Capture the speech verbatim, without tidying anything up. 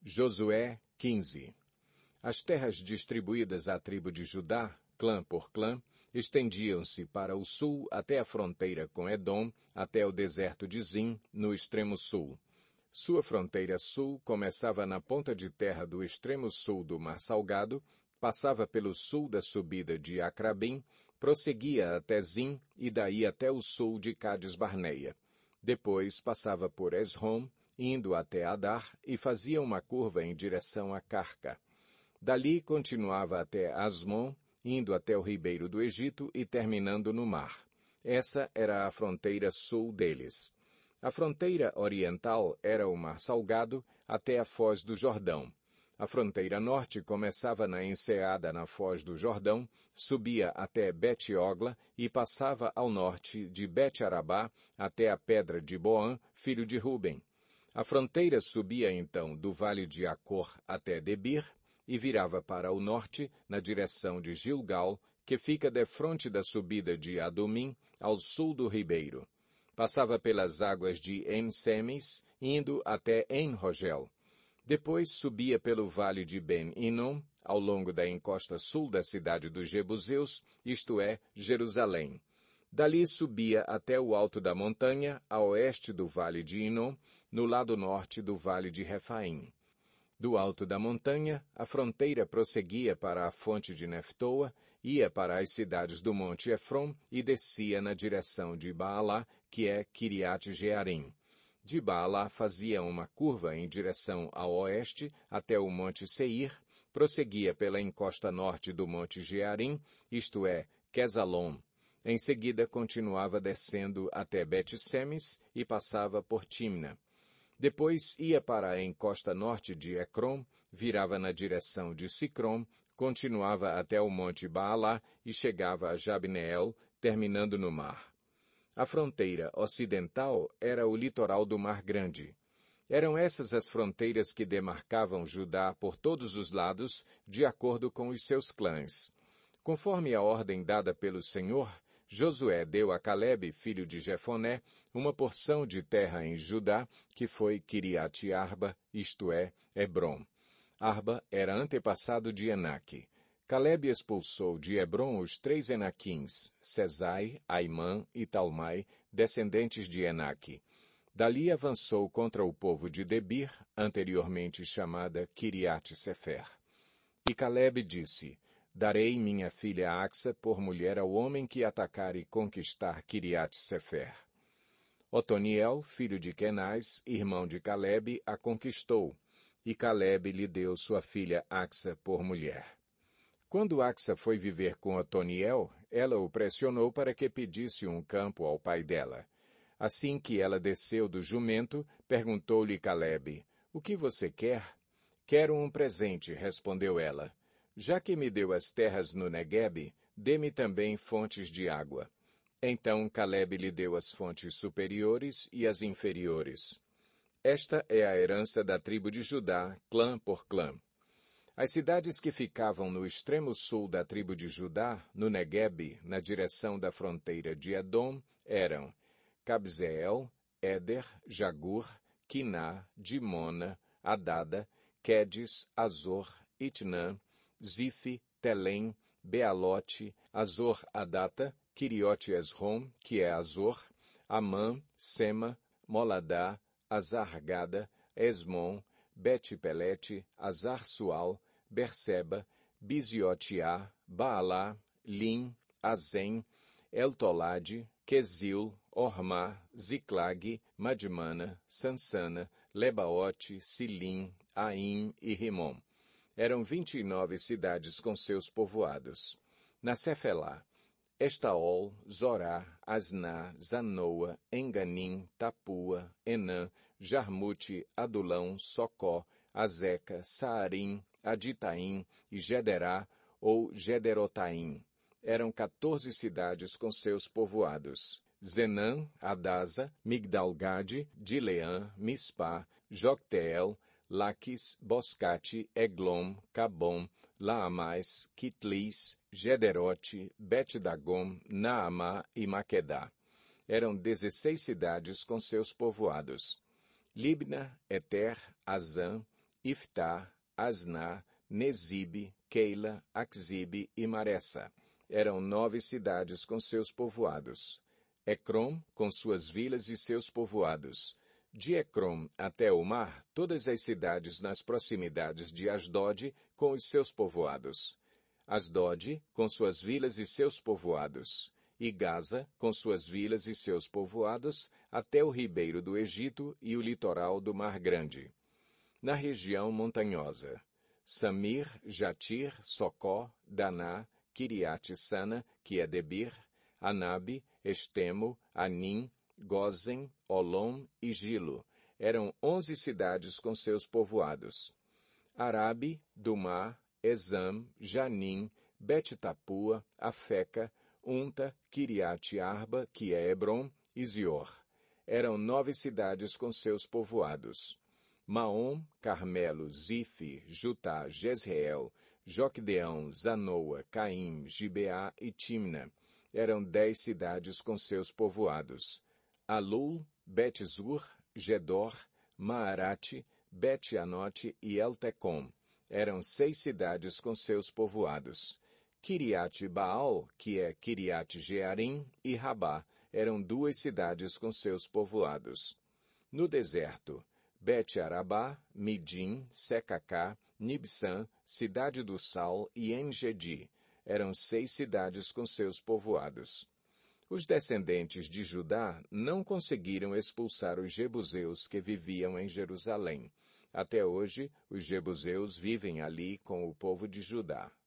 Josué quinze. As terras distribuídas à tribo de Judá, clã por clã, estendiam-se para o sul até a fronteira com Edom, até o deserto de Zim, no extremo sul. Sua fronteira sul começava na ponta de terra do extremo sul do Mar Salgado, passava pelo sul da subida de Acrabim, prosseguia até Zim e daí até o sul de Cades-Barneia. Depois passava por Esrom, indo até Adar, e fazia uma curva em direção a Carca. Dali continuava até Asmon, indo até o ribeiro do Egito e terminando no mar. Essa era a fronteira sul deles. A fronteira oriental era o Mar Salgado até a foz do Jordão. A fronteira norte começava na enseada na foz do Jordão, subia até Bet-Ogla e passava ao norte de Bet-Arabá até a pedra de Boã, filho de Ruben. A fronteira subia então do vale de Acor até Debir e virava para o norte na direção de Gilgal, que fica defronte da subida de Adumim, ao sul do ribeiro. Passava pelas águas de En-Semes, indo até En-Rogel. Depois subia pelo vale de Ben-Inom, ao longo da encosta sul da cidade dos Jebuseus, isto é, Jerusalém. Dali subia até o alto da montanha, a oeste do vale de Inom, no lado norte do vale de Refaim. Do alto da montanha, a fronteira prosseguia para a fonte de Neftoa, ia para as cidades do monte Efron e descia na direção de Baalá, que é Kiriat-Jearim. De Baalá fazia uma curva em direção ao oeste até o monte Seir, prosseguia pela encosta norte do monte Jearim, isto é, Quesalom. Em seguida continuava descendo até Bet-Semes e passava por Timna. Depois ia para a encosta norte de Ecrom, virava na direção de Sicrom, continuava até o monte Baalá e chegava a Jabneel, terminando no mar. A fronteira ocidental era o litoral do Mar Grande. Eram essas as fronteiras que demarcavam Judá por todos os lados, de acordo com os seus clãs. Conforme a ordem dada pelo Senhor, Josué deu a Calebe, filho de Jefoné, uma porção de terra em Judá, que foi Kiriat-Arba, isto é, Hebrom. Arba era antepassado de Enaque. Calebe expulsou de Hebrom os três Enaquins, Sesai, Aimã e Talmai, descendentes de Enaque. Dali avançou contra o povo de Debir, anteriormente chamada Kiriat-Sefer. E Calebe disse: Darei minha filha Axa por mulher ao homem que atacar e conquistar Kiriat-Sefer. Otoniel, filho de Kenaz, irmão de Calebe, a conquistou, e Calebe lhe deu sua filha Axa por mulher. Quando Axa foi viver com Otoniel, ela o pressionou para que pedisse um campo ao pai dela. Assim que ela desceu do jumento, perguntou-lhe Calebe: O que você quer? Quero um presente, respondeu ela. Já que me deu as terras no Neguebe, dê-me também fontes de água. Então Calebe lhe deu as fontes superiores e as inferiores. Esta é a herança da tribo de Judá, clã por clã. As cidades que ficavam no extremo sul da tribo de Judá, no Neguebe, na direção da fronteira de Edom, eram Cabzeel, Éder, Jagur, Quiná, Dimona, Adada, Quedes, Azor, Itnã, Zife, Telém, Bealote, Azor-Adata, Quiriote-Esrom, que é Azor, Amã, Sema, Moladá, Azargada, Esmon, Bet-Pelete, Azar-Sual, Berseba, Biziotiá, Baalá, Lim, Azem, Eltolade, Quesil, Ormá, Ziclag, Madmana, Sansana, Lebaote, Silim, Aim e Rimom. Eram vinte e nove cidades com seus povoados. Na Cefelá, Estaol, Zorá, Asná, Zanoa, Enganim, Tapua, Enã, Jarmute, Adulão, Socó, Azeca, Saarim, Aditaim e Gederá ou Gederotaim. Eram quatorze cidades com seus povoados. Zenã, Adasa, Migdalgade, Dileã, Mispá, Jocteel, Laquis, Boscate, Eglom, Cabom, Laamais, Kitlis, Gederote, Bet-Dagom, Naamá e Maquedá. Eram dezesseis cidades com seus povoados. Libna, Eter, Azã, Iftá, Asná, Nezibe, Keila, Axibe e Maressa. Eram nove cidades com seus povoados. Ecrom, com suas vilas e seus povoados. De Ecrom até o mar, todas as cidades nas proximidades de Asdod, com os seus povoados. Asdod, com suas vilas e seus povoados. E Gaza, com suas vilas e seus povoados, até o ribeiro do Egito e o litoral do Mar Grande. Na região montanhosa, Samir, Jatir, Socó, Daná, Kiriat-Sana, que é Debir, Anabe, Estemo, Anim, Gozen, Olom e Gilo. Eram onze cidades com seus povoados. Arabe, Dumá, Exam, Janim, Bet-Tapua, Afeca, Unta, Kiriat-Arba, que é Hebron, e Zior. Eram nove cidades com seus povoados. Maom, Carmelo, Zife, Jutá, Jezreel, Joquedeão, Zanoa, Caim, Gibeá e Timna. Eram dez cidades com seus povoados. Alul, Bet-Zur, Gedor, Maarate, Bet-Anote e Eltecom. Eram seis cidades com seus povoados. Kiriat-Baal, que é Kiriat-Jearim, e Rabá, eram duas cidades com seus povoados. No deserto, Bet-Arabá, Midim, Secacá, Nibsã, Cidade do Sal e Engedi. Eram seis cidades com seus povoados. Os descendentes de Judá não conseguiram expulsar os jebuseus que viviam em Jerusalém. Até hoje, os jebuseus vivem ali com o povo de Judá.